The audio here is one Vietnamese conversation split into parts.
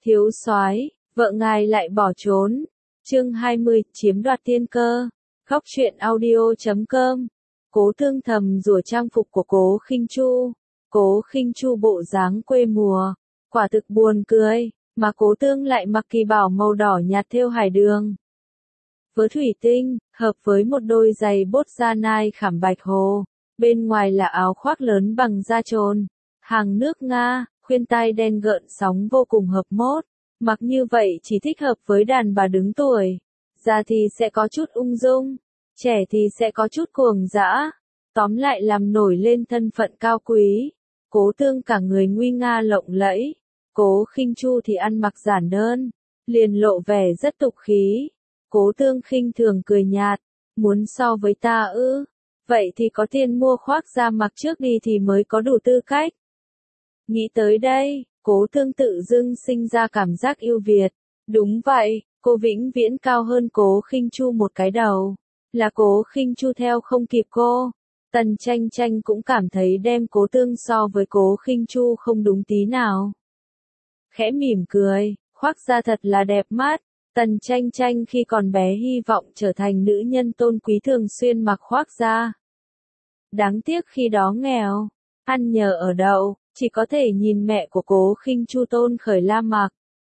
Thiếu soái, vợ ngài lại bỏ trốn. Chương 20, chiếm đoạt tiên cơ. Khóc chuyện audio.com. Cố Tương thầm rủa trang phục của Cố Khinh Chu. Cố Khinh Chu bộ dáng quê mùa, quả thực buồn cười, mà Cố Tương lại mặc kỳ bảo màu đỏ nhạt thêu hải đường. Vớ thủy tinh, hợp với một đôi giày bốt da nai khảm bạch hồ, bên ngoài là áo khoác lớn bằng da trồn, hàng nước Nga, khuyên tai đen gợn sóng vô cùng hợp mốt, mặc như vậy chỉ thích hợp với đàn bà đứng tuổi, già thì sẽ có chút ung dung, trẻ thì sẽ có chút cuồng dã, tóm lại làm nổi lên thân phận cao quý. Cố Tương cả người nguy nga lộng lẫy, Cố Khinh Chu thì ăn mặc giản đơn, liền lộ vẻ rất tục khí. Cố Tương khinh thường cười nhạt, muốn so với ta ư? Vậy thì có tiền mua khoác da mặc trước đi thì mới có đủ tư cách. Nghĩ tới đây, Cố Tương tự dưng sinh ra cảm giác yêu Việt. Đúng vậy, cô vĩnh viễn cao hơn Cố Khinh Chu một cái đầu. Là Cố Khinh Chu theo không kịp cô. Tần Tranh Tranh cũng cảm thấy đem Cố Tương so với Cố Khinh Chu không đúng tí nào. Khẽ mỉm cười, khoác da thật là đẹp mắt. Tần Tranh Tranh khi còn bé hy vọng trở thành nữ nhân tôn quý thường xuyên mặc khoác da. Đáng tiếc khi đó nghèo, ăn nhờ ở đậu, chỉ có thể nhìn mẹ của Cố Khinh Chu Tôn Khởi La mặc.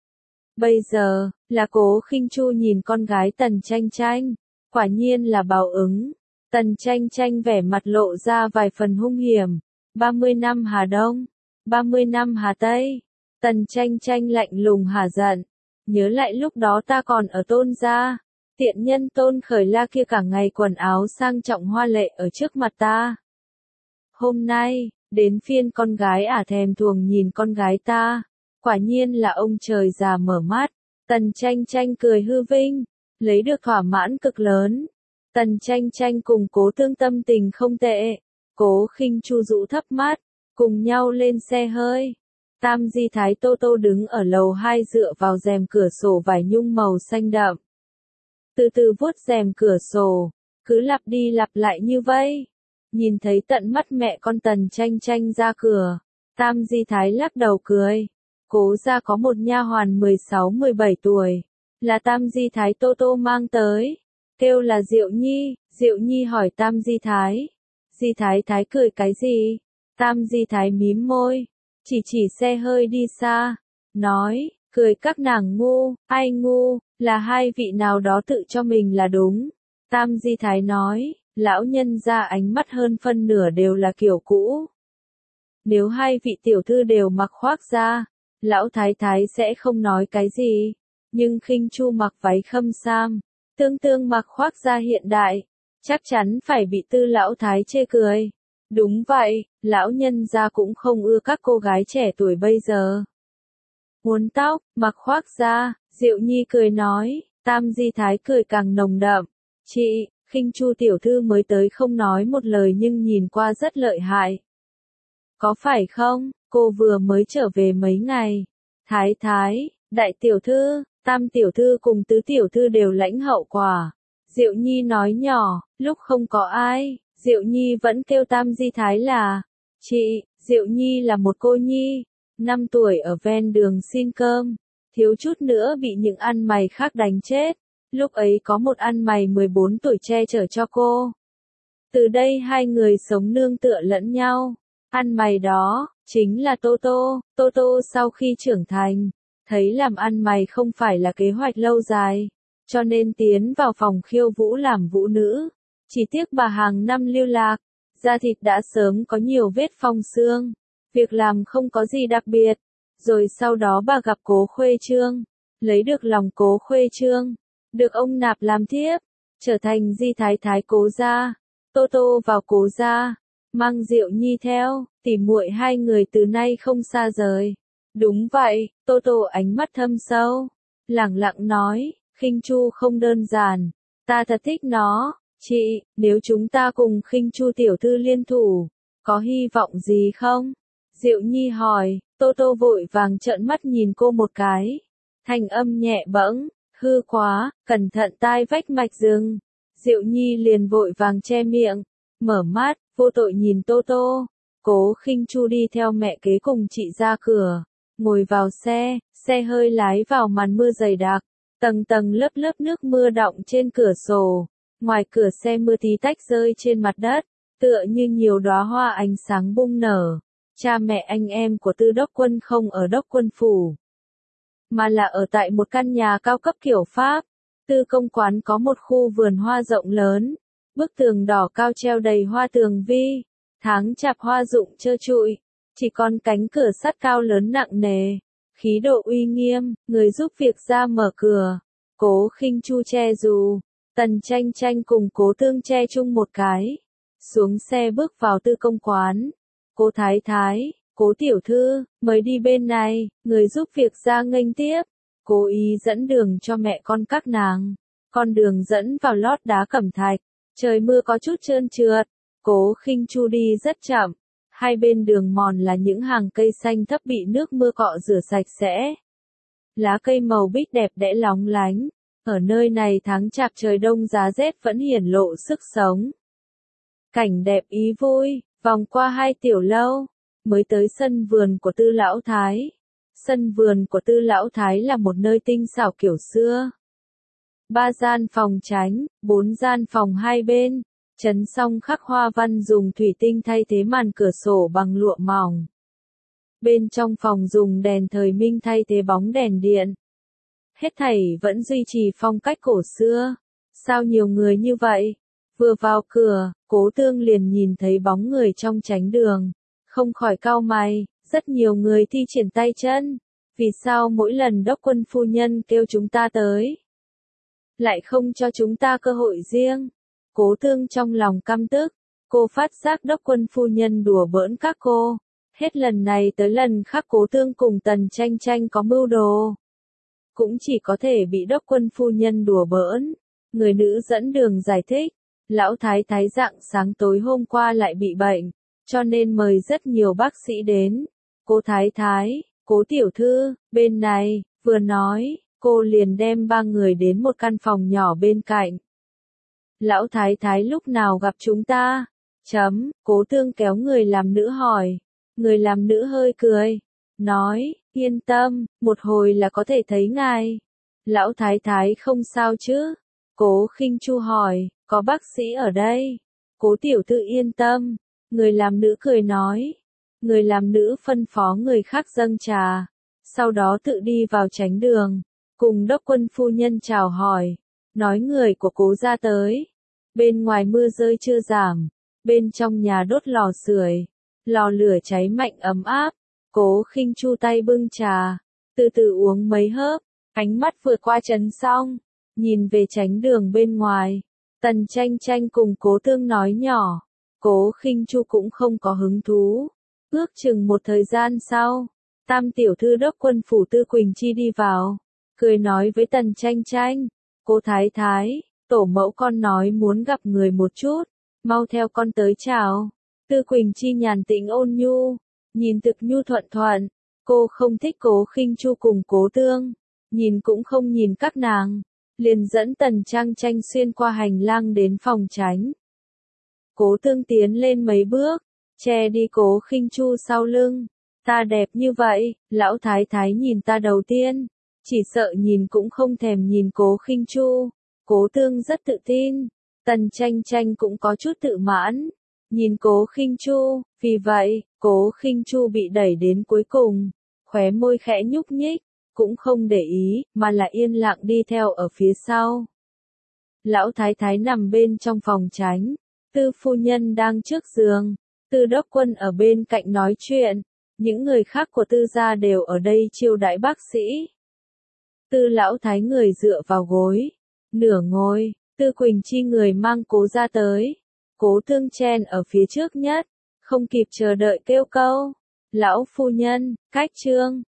Bây giờ, là Cố Khinh Chu nhìn con gái Tần Tranh Tranh, quả nhiên là báo ứng. Tần Tranh Tranh vẻ mặt lộ ra vài phần hung hiểm. 30 năm Hà Đông, 30 năm Hà Tây. Tần Tranh Tranh lạnh lùng hả giận. Nhớ lại lúc đó ta còn ở Tôn gia, tiện nhân Tôn Khởi La kia cả ngày quần áo sang trọng hoa lệ ở trước mặt ta. Hôm nay, đến phiên con gái thèm thuồng nhìn con gái ta, quả nhiên là ông trời già mở mắt. Tần Tranh Tranh cười hư vinh, lấy được thỏa mãn cực lớn. Tần Tranh Tranh cùng Cố Tương tâm tình không tệ, Cố Khinh Chu rũ thấp mắt, cùng nhau lên xe hơi. Tam Di Thái Tô Tô đứng ở lầu 2 dựa vào rèm cửa sổ vải nhung màu xanh đậm. Từ từ vuốt rèm cửa sổ, cứ lặp đi lặp lại như vậy. Nhìn thấy tận mắt mẹ con Tần Tranh Tranh ra cửa, Tam Di Thái lắc đầu cười. Cố gia có một nha hoàn 16-17 tuổi, là Tam Di Thái Tô Tô mang tới, kêu là Diệu Nhi. Diệu Nhi hỏi Tam Di Thái, Di Thái Thái cười cái gì? Tam Di Thái mím môi, chỉ xe hơi đi xa, nói, cười các nàng ngu, ai ngu, là hai vị nào đó tự cho mình là đúng. Tam Di Thái nói, lão nhân ra ánh mắt hơn phân nửa đều là kiểu cũ. Nếu hai vị tiểu thư đều mặc khoác da, lão thái thái sẽ không nói cái gì, nhưng Khinh Chu mặc váy khâm sam, Tương Tương mặc khoác da hiện đại, chắc chắn phải bị Tư lão thái chê cười. Đúng vậy, lão nhân gia cũng không ưa các cô gái trẻ tuổi bây giờ. Muốn tóc, mặc khoác da, Diệu Nhi cười nói. Tam Di Thái cười càng nồng đậm. Chị, Khinh Chu tiểu thư mới tới không nói một lời nhưng nhìn qua rất lợi hại. Có phải không, cô vừa mới trở về mấy ngày. Thái thái, đại tiểu thư, Tam tiểu thư cùng tứ tiểu thư đều lãnh hậu quả. Diệu Nhi nói nhỏ, lúc không có ai, Diệu Nhi vẫn kêu Tam Di Thái là chị. Diệu Nhi là một cô nhi, 5 tuổi ở ven đường xin cơm, thiếu chút nữa bị những ăn mày khác đánh chết. Lúc ấy có một ăn mày 14 tuổi che chở cho cô. Từ đây hai người sống nương tựa lẫn nhau. Ăn mày đó, chính là Tô Tô. Tô Tô sau khi trưởng thành, thấy làm ăn mày không phải là kế hoạch lâu dài, cho nên tiến vào phòng khiêu vũ làm vũ nữ. Chỉ tiếc bà hàng năm lưu lạc, da thịt đã sớm có nhiều vết phong xương, việc làm không có gì đặc biệt. Rồi sau đó bà gặp Cố Khuê Trương, lấy được lòng Cố Khuê Trương, được ông nạp làm thiếp, trở thành Di Thái Thái Cố gia. Tô Tô vào Cố gia, mang Diệu Nhi theo, tỉ muội hai người từ nay không xa rời. Đúng vậy, Tô Tô ánh mắt thâm sâu, lẳng lặng nói, Khinh Chu không đơn giản, ta thật thích nó. Chị, nếu chúng ta cùng Khinh Chu tiểu thư liên thủ, có hy vọng gì không? Diệu Nhi hỏi. Tô Tô vội vàng trợn mắt nhìn cô một cái, thanh âm nhẹ bẫng, hư quá, cẩn thận tai vách mạch rừng. Diệu Nhi liền vội vàng che miệng, mở mắt, vô tội nhìn Tô Tô. Cố Khinh Chu đi theo mẹ kế cùng chị ra cửa, ngồi vào xe, xe hơi lái vào màn mưa dày đặc, tầng tầng lớp lớp nước mưa đọng trên cửa sổ, ngoài cửa xe mưa tí tách rơi trên mặt đất, tựa như nhiều đóa hoa ánh sáng bung nở. Cha mẹ anh em của Tư Đốc Quân không ở Đốc Quân phủ, mà là ở tại một căn nhà cao cấp kiểu Pháp. Tư công quán có một khu vườn hoa rộng lớn, bức tường đỏ cao treo đầy hoa tường vi, tháng chạp hoa rụng trơ trụi, chỉ còn cánh cửa sắt cao lớn nặng nề, khí độ uy nghiêm, người giúp việc ra mở cửa. Cố Khinh Chu che dù, Tần Tranh Tranh cùng Cố Tương che chung một cái, xuống xe bước vào Tư công quán. Cố Thái Thái, Cố tiểu thư, mời đi bên này, người giúp việc ra nghênh tiếp. Cố ý dẫn đường cho mẹ con các nàng. Con đường dẫn vào lót đá cẩm thạch, trời mưa có chút trơn trượt. Cố Khinh Chu đi rất chậm, hai bên đường mòn là những hàng cây xanh thấp bị nước mưa cọ rửa sạch sẽ. Lá cây màu bích đẹp đẽ lóng lánh, ở nơi này tháng chạp trời đông giá rét vẫn hiển lộ sức sống. Cảnh đẹp ý vui, vòng qua hai tiểu lâu, mới tới sân vườn của Tư lão thái. Sân vườn của Tư lão thái là một nơi tinh xảo kiểu xưa. 3 gian phòng tránh, 4 gian phòng hai bên, chấn song khắc hoa văn dùng thủy tinh thay thế màn cửa sổ bằng lụa mỏng. Bên trong phòng dùng đèn thời Minh thay thế bóng đèn điện. Hết thảy vẫn duy trì phong cách cổ xưa. Sao nhiều người như vậy? Vừa vào cửa, Cố Tương liền nhìn thấy bóng người trong chánh đường, không khỏi cau mày, rất nhiều người thi triển tay chân. Vì sao mỗi lần Đốc Quân phu nhân kêu chúng ta tới, lại không cho chúng ta cơ hội riêng? Cố Tương trong lòng căm tức, cô phát giác Đốc Quân phu nhân đùa bỡn các cô. Hết lần này tới lần khác Cố Tương cùng Tần Tranh Tranh có mưu đồ, cũng chỉ có thể bị Đốc Quân phu nhân đùa bỡn. Người nữ dẫn đường giải thích, lão thái thái rạng sáng tối hôm qua lại bị bệnh, cho nên mời rất nhiều bác sĩ đến. Cố thái thái, Cố tiểu thư, bên này, vừa nói, cô liền đem 3 người đến một căn phòng nhỏ bên cạnh. Lão thái thái lúc nào gặp chúng ta? Cố Tương kéo người làm nữ hỏi. Người làm nữ hơi cười, nói, yên tâm, một hồi là có thể thấy ngài. Lão thái thái không sao chứ? Cố Khinh Chu hỏi, có bác sĩ ở đây. Cố tiểu thư yên tâm. Người làm nữ cười nói. Người làm nữ phân phó người khác dâng trà, sau đó tự đi vào chánh đường, cùng Đốc Quân phu nhân chào hỏi, nói người của Cố ra tới. Bên ngoài mưa rơi chưa giảm, bên trong nhà đốt lò sưởi, lò lửa cháy mạnh ấm áp. Cố Khinh Chu tay bưng trà, từ từ uống mấy hớp, ánh mắt vừa qua trấn xong, nhìn về chánh đường bên ngoài. Tần Tranh Tranh cùng Cố Tương nói nhỏ, Cố Khinh Chu cũng không có hứng thú. Ước chừng một thời gian sau, Tam tiểu thư Đốc Quân phủ Tư Quỳnh Chi đi vào, cười nói với Tần Tranh Tranh, Cố thái thái, tổ mẫu con nói muốn gặp người một chút, mau theo con tới chào. Tư Quỳnh Chi nhàn tĩnh ôn nhu, nhìn thực nhu thuận thuận, cô không thích Cố Khinh Chu cùng Cố Tương, nhìn cũng không nhìn các nàng, liền dẫn Tần Tranh Tranh xuyên qua hành lang đến phòng tránh. Cố Tương tiến lên mấy bước, che đi Cố Khinh Chu sau lưng. Ta đẹp như vậy, lão thái thái nhìn ta đầu tiên, chỉ sợ nhìn cũng không thèm nhìn Cố Khinh Chu. Cố Tương rất tự tin, Tần Tranh Tranh cũng có chút tự mãn, nhìn Cố Khinh Chu, vì vậy, Cố Khinh Chu bị đẩy đến cuối cùng, khóe môi khẽ nhúc nhích, cũng không để ý, mà là yên lặng đi theo ở phía sau. Lão thái thái nằm bên trong phòng tránh, Tư phu nhân đang trước giường, Tư Đốc Quân ở bên cạnh nói chuyện, những người khác của Tư gia đều ở đây chiêu đãi bác sĩ. Tư lão thái người dựa vào gối, nửa ngồi, Tư Quỳnh Chi người mang Cố ra tới. Cố Tương chen ở phía trước nhất, không kịp chờ đợi kêu câu, lão phu nhân, cách trương.